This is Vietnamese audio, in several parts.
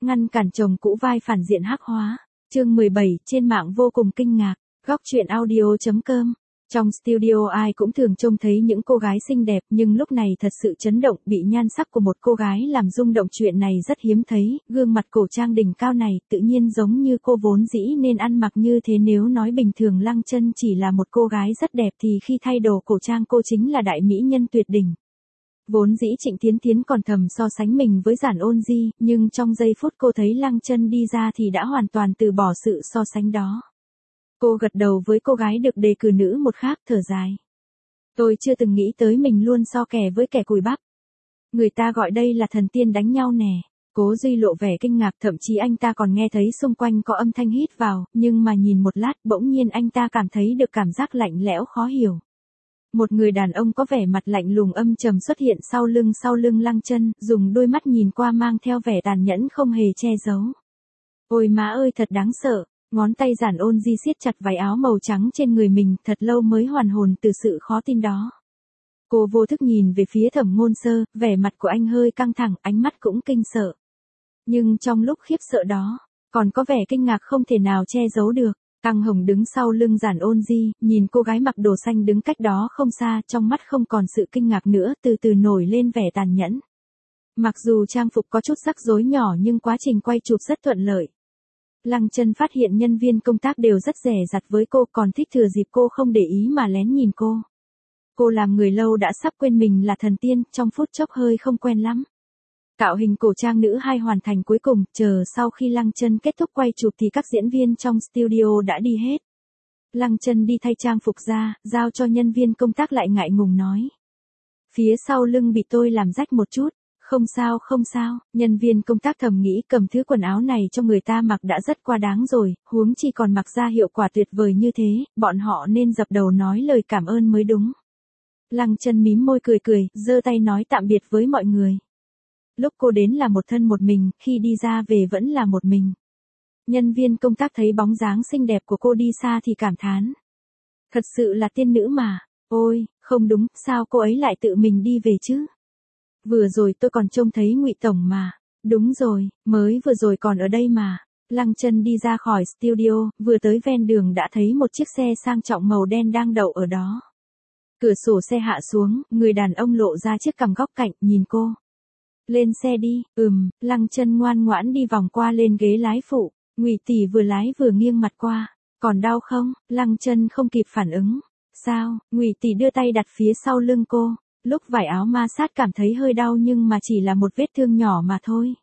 ngăn cản chồng cũ vai phản diện hắc hóa. Chương 17, trên mạng vô cùng kinh ngạc. Góc truyện audio.com. Trong studio ai cũng thường trông thấy những cô gái xinh đẹp, nhưng lúc này thật sự chấn động, bị nhan sắc của một cô gái làm rung động. Chuyện này rất hiếm thấy, gương mặt cổ trang đỉnh cao này tự nhiên giống như cô vốn dĩ nên ăn mặc như thế. Nếu nói bình thường Lăng Chân chỉ là một cô gái rất đẹp thì khi thay đồ cổ trang cô chính là đại mỹ nhân tuyệt đỉnh. Vốn dĩ Trịnh Thiến Thiến còn thầm so sánh mình với Giản Ôn Di, nhưng trong giây phút cô thấy Lăng Chân đi ra thì đã hoàn toàn từ bỏ sự so sánh đó. Cô gật đầu với cô gái được đề cử nữ một khác, thở dài. Tôi chưa từng nghĩ tới mình luôn so kè với kẻ cùi bắp. Người ta gọi đây là thần tiên đánh nhau nè. Cố Duy lộ vẻ kinh ngạc, thậm chí anh ta còn nghe thấy xung quanh có âm thanh hít vào, nhưng mà nhìn một lát bỗng nhiên anh ta cảm thấy được cảm giác lạnh lẽo khó hiểu. Một người đàn ông có vẻ mặt lạnh lùng âm trầm xuất hiện sau lưng Lăng Chân, dùng đôi mắt nhìn qua mang theo vẻ tàn nhẫn không hề che giấu. Ôi má ơi, thật đáng sợ. Ngón tay Giản Ôn Di siết chặt váy áo màu trắng trên người mình, thật lâu mới hoàn hồn từ sự khó tin đó. Cô vô thức nhìn về phía Thẩm Ngôn Sơ, vẻ mặt của anh hơi căng thẳng, ánh mắt cũng kinh sợ. Nhưng trong lúc khiếp sợ đó, còn có vẻ kinh ngạc không thể nào che giấu được. Tăng Hồng đứng sau lưng Giản Ôn Di, nhìn cô gái mặc đồ xanh đứng cách đó không xa, trong mắt không còn sự kinh ngạc nữa, từ từ nổi lên vẻ tàn nhẫn. Mặc dù trang phục có chút rắc rối nhỏ nhưng quá trình quay chụp rất thuận lợi. Lăng Chân phát hiện nhân viên công tác đều rất dè dặt với cô, còn thích thừa dịp cô không để ý mà lén nhìn cô. Cô làm người lâu đã sắp quên mình là thần tiên, trong phút chốc hơi không quen lắm. Tạo hình cổ trang nữ 2 hoàn thành cuối cùng, chờ sau khi Lăng Chân kết thúc quay chụp thì các diễn viên trong studio đã đi hết. Lăng Chân đi thay trang phục ra, giao cho nhân viên công tác lại ngại ngùng nói. Phía sau lưng bị tôi làm rách một chút. Không sao, nhân viên công tác thầm nghĩ cầm thứ quần áo này cho người ta mặc đã rất quá đáng rồi, huống chi còn mặc ra hiệu quả tuyệt vời như thế, bọn họ nên dập đầu nói lời cảm ơn mới đúng. Lăng Chân mím môi cười, giơ tay nói tạm biệt với mọi người. Lúc cô đến là một thân một mình, khi đi ra về vẫn là một mình. Nhân viên công tác thấy bóng dáng xinh đẹp của cô đi xa thì cảm thán. Thật sự là tiên nữ mà, ôi, không đúng, sao cô ấy lại tự mình đi về chứ? Vừa rồi tôi còn trông thấy Ngụy tổng mà. Đúng rồi, mới vừa rồi còn ở đây mà. Lăng Chân đi ra khỏi studio, vừa tới ven đường đã thấy một chiếc xe sang trọng màu đen đang đậu ở đó. Cửa sổ xe hạ xuống, người đàn ông lộ ra chiếc cằm góc cạnh, nhìn cô. Lên xe đi. Lăng Chân ngoan ngoãn đi vòng qua lên ghế lái phụ. Ngụy tỷ vừa lái vừa nghiêng mặt qua. Còn đau không? Lăng Chân không kịp phản ứng. Sao? Ngụy tỷ đưa tay đặt phía sau lưng cô. Lúc vải áo ma sát cảm thấy hơi đau nhưng mà chỉ là một vết thương nhỏ mà thôi.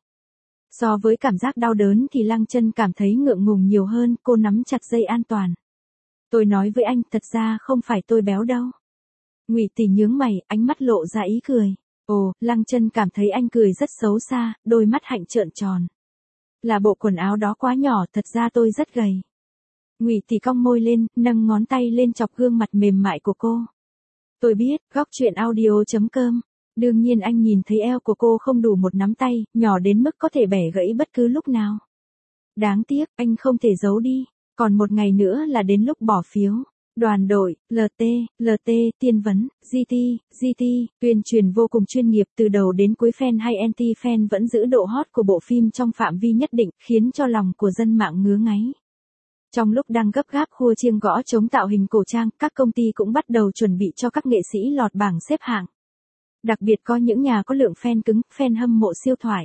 So với cảm giác đau đớn thì Lăng Chân cảm thấy ngượng ngùng nhiều hơn, cô nắm chặt dây an toàn. Tôi nói với anh, thật ra không phải tôi béo đâu. Ngụy tỷ nhướng mày, ánh mắt lộ ra ý cười. Ồ, Lăng Chân cảm thấy anh cười rất xấu xa, đôi mắt hạnh trợn tròn. Là bộ quần áo đó quá nhỏ, thật ra tôi rất gầy. Ngụy tỷ cong môi lên, nâng ngón tay lên chọc gương mặt mềm mại của cô. Tôi biết, góc truyện audio.com. Đương nhiên anh nhìn thấy eo của cô không đủ một nắm tay, nhỏ đến mức có thể bẻ gãy bất cứ lúc nào. Đáng tiếc, anh không thể giấu đi. Còn một ngày nữa là đến lúc bỏ phiếu. Đoàn đội, LT, tiên vấn, GT, tuyên truyền vô cùng chuyên nghiệp, từ đầu đến cuối fan hay anti-fan vẫn giữ độ hot của bộ phim trong phạm vi nhất định, khiến cho lòng của dân mạng ngứa ngáy. Trong lúc đang gấp gáp khua chiêng gõ chống tạo hình cổ trang, các công ty cũng bắt đầu chuẩn bị cho các nghệ sĩ lọt bảng xếp hạng. Đặc biệt có những nhà có lượng fan cứng, fan hâm mộ siêu thoại.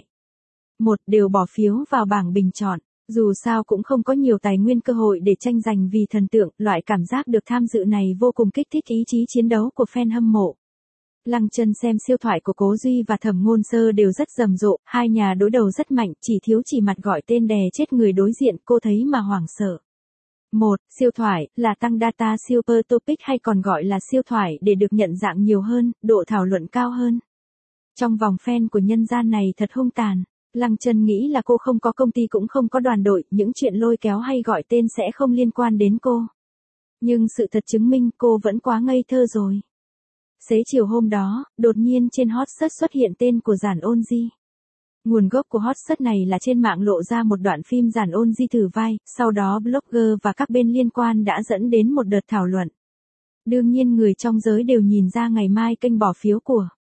Đều bỏ phiếu vào bảng bình chọn. Dù sao cũng không có nhiều tài nguyên cơ hội để tranh giành vì thần tượng, loại cảm giác được tham dự này vô cùng kích thích ý chí chiến đấu của fan hâm mộ. Lăng Chân xem siêu thoại của Cố Duy và Thẩm Ngôn Sơ đều rất rầm rộ, hai nhà đối đầu rất mạnh, chỉ thiếu chỉ mặt gọi tên đè chết người đối diện, cô thấy mà hoảng sợ. Siêu thoại, là tăng data super topic hay còn gọi là siêu thoại để được nhận dạng nhiều hơn, độ thảo luận cao hơn. Trong vòng fan của nhân gian này thật hung tàn. Lăng Chân nghĩ là cô không có công ty cũng không có đoàn đội, những chuyện lôi kéo hay gọi tên sẽ không liên quan đến cô. Nhưng sự thật chứng minh cô vẫn quá ngây thơ rồi. Xế chiều hôm đó, đột nhiên trên hot search xuất hiện tên của Giản Ôn Di. Nguồn gốc của hot search này là trên mạng lộ ra một đoạn phim Giản Ôn Di thử vai, sau đó blogger và các bên liên quan đã dẫn đến một đợt thảo luận. Đương nhiên người trong giới đều nhìn ra ngày mai kênh bỏ phiếu của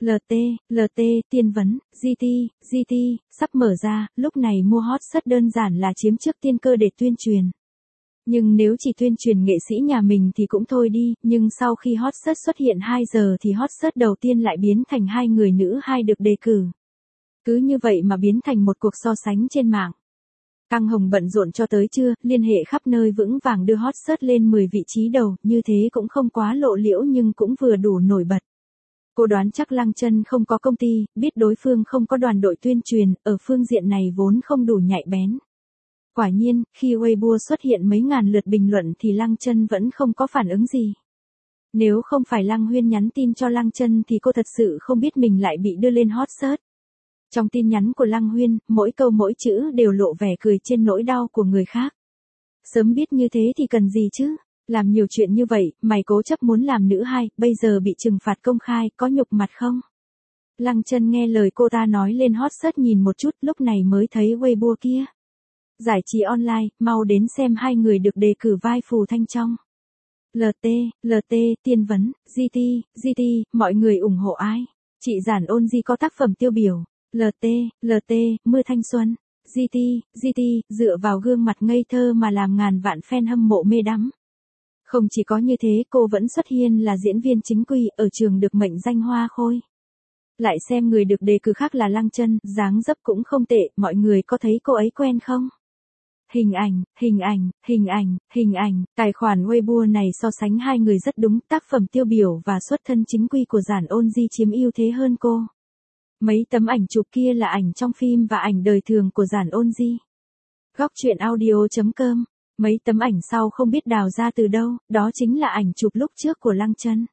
LT, tiên vấn, GT, sắp mở ra, lúc này mua hot search đơn giản là chiếm trước tiên cơ để tuyên truyền. Nhưng nếu chỉ tuyên truyền nghệ sĩ nhà mình thì cũng thôi đi, nhưng sau khi hot search xuất hiện 2 giờ thì hot search đầu tiên lại biến thành hai người nữ hai được đề cử. Cứ như vậy mà biến thành một cuộc so sánh trên mạng. Căng Hồng bận rộn cho tới trưa, liên hệ khắp nơi vững vàng đưa hot search lên 10 vị trí đầu, như thế cũng không quá lộ liễu nhưng cũng vừa đủ nổi bật. Cô đoán chắc Lăng Chân không có công ty, biết đối phương không có đoàn đội tuyên truyền, ở phương diện này vốn không đủ nhạy bén. Quả nhiên, khi Weibo xuất hiện mấy ngàn lượt bình luận thì Lăng Chân vẫn không có phản ứng gì. Nếu không phải Lăng Huyên nhắn tin cho Lăng Chân thì cô thật sự không biết mình lại bị đưa lên hot search. Trong tin nhắn của Lăng Huyên, mỗi câu mỗi chữ đều lộ vẻ cười trên nỗi đau của người khác. Sớm biết như thế thì cần gì chứ? Làm nhiều chuyện như vậy, mày cố chấp muốn làm nữ hai, bây giờ bị trừng phạt công khai, có nhục mặt không? Lăng Chân nghe lời cô ta nói lên hot search nhìn một chút, lúc này mới thấy Weibo kia. Giải trí online, mau đến xem hai người được đề cử vai Phù Thanh trong. LT, tiên vấn, GT, mọi người ủng hộ ai? Chị Giản Ôn Di có tác phẩm tiêu biểu. LT, mưa thanh xuân. GT, dựa vào gương mặt ngây thơ mà làm ngàn vạn fan hâm mộ mê đắm. Không chỉ có như thế, cô vẫn xuất hiện là diễn viên chính quy ở trường được mệnh danh Hoa Khôi. Lại xem người được đề cử khác là Lăng Chân, dáng dấp cũng không tệ, mọi người có thấy cô ấy quen không? Hình ảnh, tài khoản Weibo này so sánh hai người rất đúng, tác phẩm tiêu biểu và xuất thân chính quy của Giản Ôn Di chiếm ưu thế hơn cô. Mấy tấm ảnh chụp kia là ảnh trong phim và ảnh đời thường của Giản Ôn Di. Góc truyện audio.com. Mấy tấm ảnh sau không biết đào ra từ đâu, đó chính là ảnh chụp lúc trước của Lăng Chân.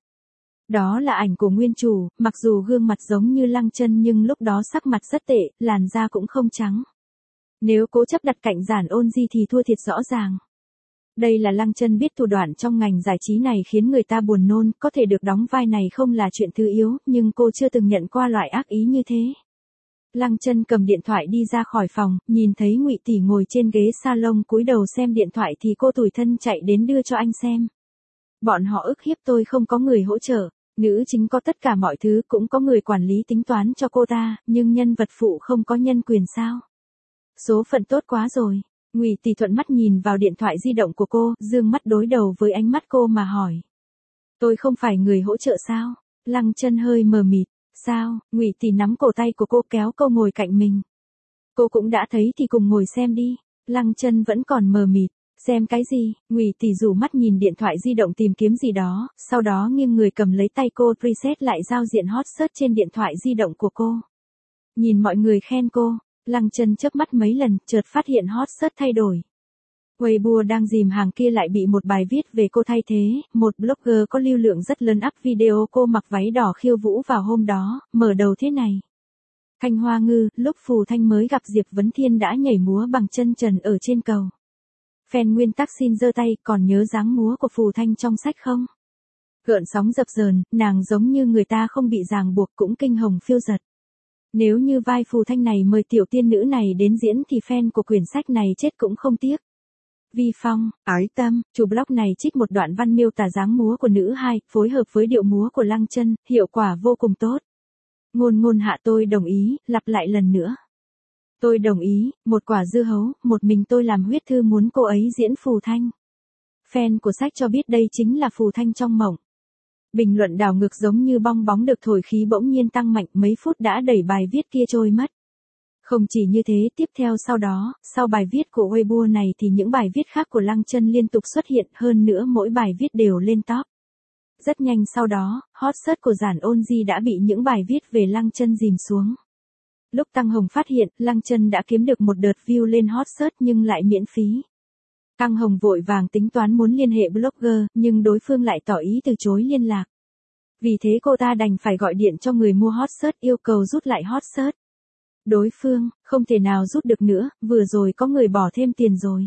Đó là ảnh của nguyên chủ, mặc dù gương mặt giống như Lăng Chân nhưng lúc đó sắc mặt rất tệ, làn da cũng không trắng. Nếu cố chấp đặt cạnh Giản Ôn Di thì thua thiệt rõ ràng. Đây là Lăng Chân biết thủ đoạn trong ngành giải trí này khiến người ta buồn nôn, có thể được đóng vai này không là chuyện thứ yếu, nhưng cô chưa từng nhận qua loại ác ý như thế. Lăng Chân cầm điện thoại đi ra khỏi phòng, nhìn thấy Ngụy tỷ ngồi trên ghế salon cúi đầu xem điện thoại thì cô tủi thân chạy đến đưa cho anh xem. Bọn họ ức hiếp tôi không có người hỗ trợ, nữ chính có tất cả mọi thứ cũng có người quản lý tính toán cho cô ta, nhưng nhân vật phụ không có nhân quyền sao? Số phận tốt quá rồi. Ngụy tỷ thuận mắt nhìn vào điện thoại di động của cô, dương mắt đối đầu với ánh mắt cô mà hỏi. Tôi không phải người hỗ trợ sao? Lăng Chân hơi mờ mịt. Sao? Ngụy tỷ nắm cổ tay của cô kéo cô ngồi cạnh mình. Cô cũng đã thấy thì cùng ngồi xem đi. Lăng Chân vẫn còn mờ mịt. Xem cái gì? Ngụy tỷ rủ mắt nhìn điện thoại di động tìm kiếm gì đó, sau đó nghiêng người cầm lấy tay cô preset lại giao diện hot search trên điện thoại di động của cô. Nhìn mọi người khen cô. Lăng Chân chớp mắt mấy lần, chợt phát hiện hot search thay đổi. Weibo đang dìm hàng kia lại bị một bài viết về cô thay thế, một blogger có lưu lượng rất lớn up video cô mặc váy đỏ khiêu vũ vào hôm đó, mở đầu thế này. Thanh Hoa Ngư, lúc Phù Thanh mới gặp Diệp Vấn Thiên đã nhảy múa bằng chân trần ở trên cầu. Fan nguyên tắc xin giơ tay, còn nhớ dáng múa của Phù Thanh trong sách không? Gợn sóng dập dờn, nàng giống như người ta không bị ràng buộc cũng kinh hồng phiêu dật. Nếu như vai Phù Thanh này mời tiểu tiên nữ này đến diễn thì fan của quyển sách này chết cũng không tiếc. Vi Phong, Ái Tâm, chủ blog này trích một đoạn văn miêu tả dáng múa của nữ hai, phối hợp với điệu múa của Lăng Chân, hiệu quả vô cùng tốt. Ngôn hạ tôi đồng ý, lặp lại lần nữa. Tôi đồng ý, một quả dưa hấu, một mình tôi làm huyết thư muốn cô ấy diễn Phù Thanh. Fan của sách cho biết đây chính là Phù Thanh trong mộng. Bình luận đảo ngược giống như bong bóng được thổi khí bỗng nhiên tăng mạnh, mấy phút đã đẩy bài viết kia trôi mất. Không chỉ như thế, tiếp theo sau đó, sau bài viết của Weibo này thì những bài viết khác của Lăng Chân liên tục xuất hiện, hơn nữa mỗi bài viết đều lên top. Rất nhanh sau đó, hot search của Giản Ôn Di đã bị những bài viết về Lăng Chân dìm xuống. Lúc Tăng Hồng phát hiện, Lăng Chân đã kiếm được một đợt view lên hot search nhưng lại miễn phí. Tăng Hồng vội vàng tính toán muốn liên hệ blogger, nhưng đối phương lại tỏ ý từ chối liên lạc. Vì thế cô ta đành phải gọi điện cho người mua hot search yêu cầu rút lại hot search. Đối phương, không thể nào rút được nữa, vừa rồi có người bỏ thêm tiền rồi.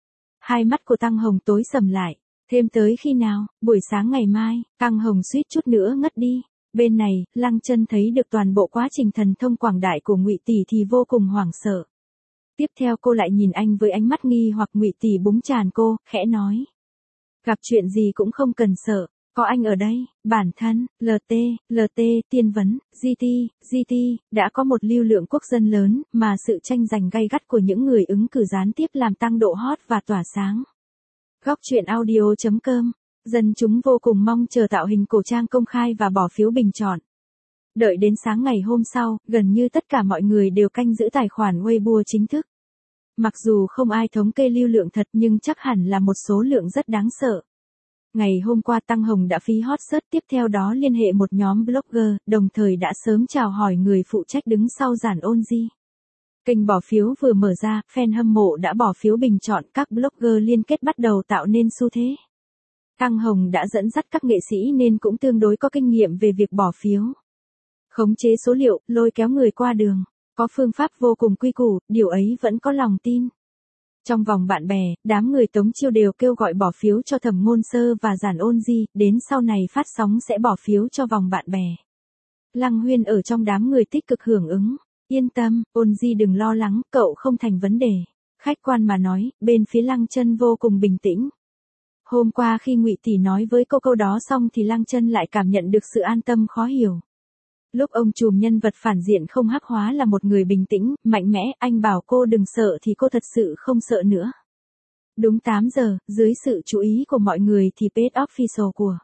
Hai mắt của Tăng Hồng tối sầm lại. Thêm tới khi nào? Buổi sáng ngày mai. Tăng Hồng suýt chút nữa ngất đi. Bên này, Lăng Chân thấy được toàn bộ quá trình thần thông quảng đại của Ngụy tỷ thì vô cùng hoảng sợ. Tiếp theo cô lại nhìn anh với ánh mắt nghi hoặc. Ngụy tỷ búng tràn cô, khẽ nói. Gặp chuyện gì cũng không cần sợ. Có anh ở đây, bản thân, LT, tiên vấn, GT, đã có một lưu lượng quốc dân lớn, mà sự tranh giành gay gắt của những người ứng cử gián tiếp làm tăng độ hot và tỏa sáng. Góc truyện audio.com, dân chúng vô cùng mong chờ tạo hình cổ trang công khai và bỏ phiếu bình chọn. Đợi đến sáng ngày hôm sau, gần như tất cả mọi người đều canh giữ tài khoản Weibo chính thức. Mặc dù không ai thống kê lưu lượng thật nhưng chắc hẳn là một số lượng rất đáng sợ. Ngày hôm qua Tăng Hồng đã phí hot search, tiếp theo đó liên hệ một nhóm blogger, đồng thời đã sớm chào hỏi người phụ trách đứng sau Giản Ôn Di. Kênh bỏ phiếu vừa mở ra, fan hâm mộ đã bỏ phiếu bình chọn, các blogger liên kết bắt đầu tạo nên xu thế. Tăng Hồng đã dẫn dắt các nghệ sĩ nên cũng tương đối có kinh nghiệm về việc bỏ phiếu. Khống chế số liệu, lôi kéo người qua đường, có phương pháp vô cùng quy củ, điều ấy vẫn có lòng tin. Trong vòng bạn bè, đám người Tống Chiêu đều kêu gọi bỏ phiếu cho Thẩm Ngôn Sơ và Giản Ôn Di, đến sau này phát sóng sẽ bỏ phiếu cho vòng bạn bè. Lăng Huyên ở trong đám người tích cực hưởng ứng. Yên tâm, Ôn Di đừng lo lắng, cậu không thành vấn đề. Khách quan mà nói, bên phía Lăng Chân vô cùng bình tĩnh. Hôm qua khi Ngụy Tỷ nói với cô câu đó xong thì Lăng Chân lại cảm nhận được sự an tâm khó hiểu. Lúc ông trùm nhân vật phản diện không hắc hóa là một người bình tĩnh, mạnh mẽ, anh bảo cô đừng sợ thì cô thật sự không sợ nữa. Đúng 8 giờ, dưới sự chú ý của mọi người thì page official của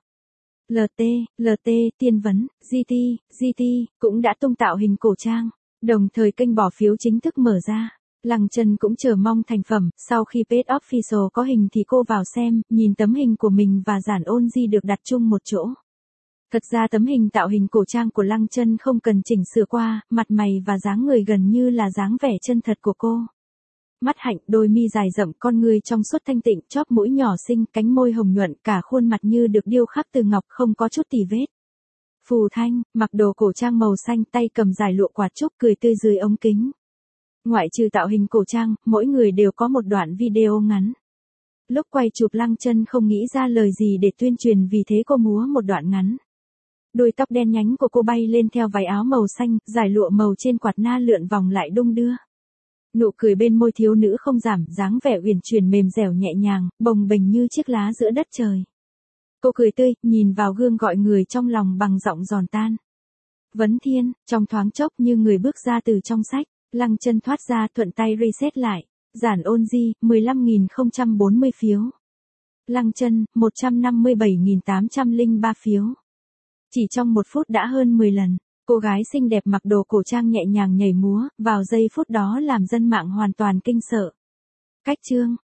LT, tiên vấn, GT, cũng đã tung tạo hình cổ trang. Đồng thời kênh bỏ phiếu chính thức mở ra. Lăng Chân cũng chờ mong thành phẩm, sau khi page official có hình thì cô vào xem, nhìn tấm hình của mình và Giản Ôn Di được đặt chung một chỗ. Thật ra tấm hình tạo hình cổ trang của Lăng Chân không cần chỉnh sửa qua, mặt mày và dáng người gần như là dáng vẻ chân thật của cô. Mắt hạnh, đôi mi dài rậm, con người trong suốt thanh tịnh, chóp mũi nhỏ xinh, cánh môi hồng nhuận, cả khuôn mặt như được điêu khắc từ ngọc, không có chút tì vết. Phù Thanh, mặc đồ cổ trang màu xanh, tay cầm giải lụa quạt trúc, cười tươi dưới ống kính. Ngoại trừ tạo hình cổ trang, mỗi người đều có một đoạn video ngắn. Lúc quay chụp Lăng Chân không nghĩ ra lời gì để tuyên truyền, vì thế cô múa một đoạn ngắn. Đuôi tóc đen nhánh của cô bay lên theo váy áo màu xanh, giải lụa màu trên quạt na lượn vòng lại đung đưa. Nụ cười bên môi thiếu nữ không giảm, dáng vẻ uyển chuyển mềm dẻo nhẹ nhàng, bồng bềnh như chiếc lá giữa đất trời. Cô cười tươi, nhìn vào gương gọi người trong lòng bằng giọng giòn tan. Vấn Thiên, trong thoáng chốc như người bước ra từ trong sách, Lăng Chân thoát ra thuận tay reset lại. Giản Ôn Di, 15.040 phiếu. Lăng Chân, 157.803 phiếu. Chỉ trong 1 phút đã hơn 10 lần, cô gái xinh đẹp mặc đồ cổ trang nhẹ nhàng nhảy múa, vào giây phút đó làm dân mạng hoàn toàn kinh sợ. Cách chương,